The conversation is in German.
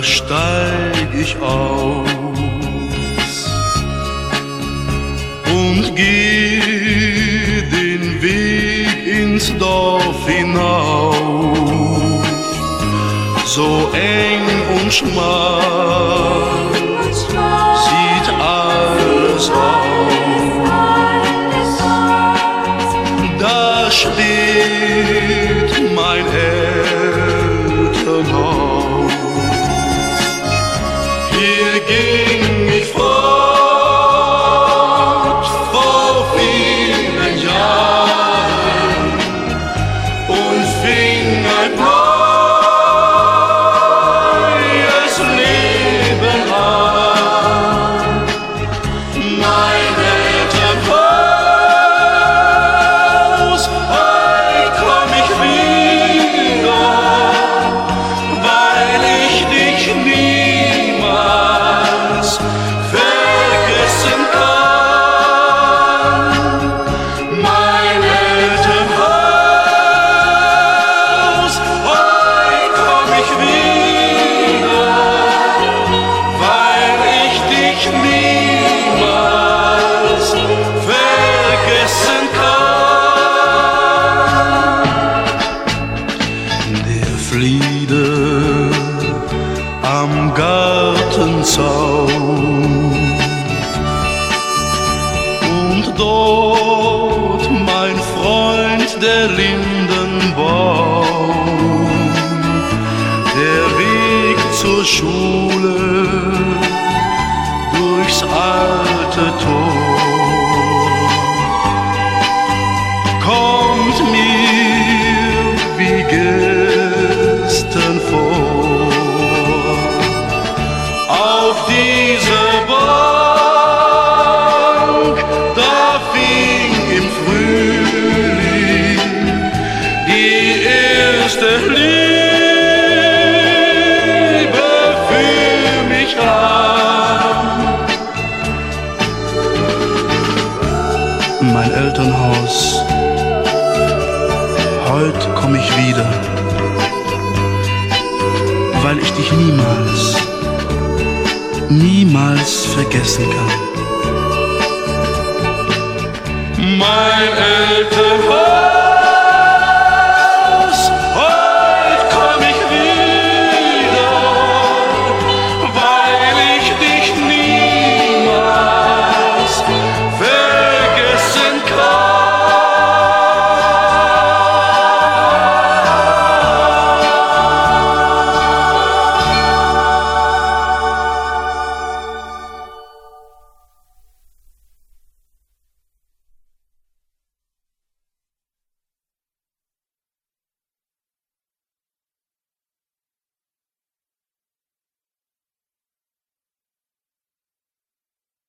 steig ich aus und geh den Weg ins Dorf hinauf, so eng und schmal sieht alles aus. Da steht mein Elternhaus. Hier ging ich fort vor vielen Jahren und fing ein neues Leben an. Mein Elternhaus, heut komm ich wieder, weil ich dich niemals vergessen kann. Mein Elternhaus, heut komm ich wieder, weil ich dich niemals vergessen kann. Der Flieder am Gartenzaun und dort mein Freund der Lindenbaum, der Weg zur Schule durchs alte Tor kommt mir wie gestern vor. Auf dieser Bank, da fing im Frühling die erste Liebe für mich an. Mein Elternhaus, heut komm ich wieder, weil ich dich niemals vergessen kann. Mein Elternhaus.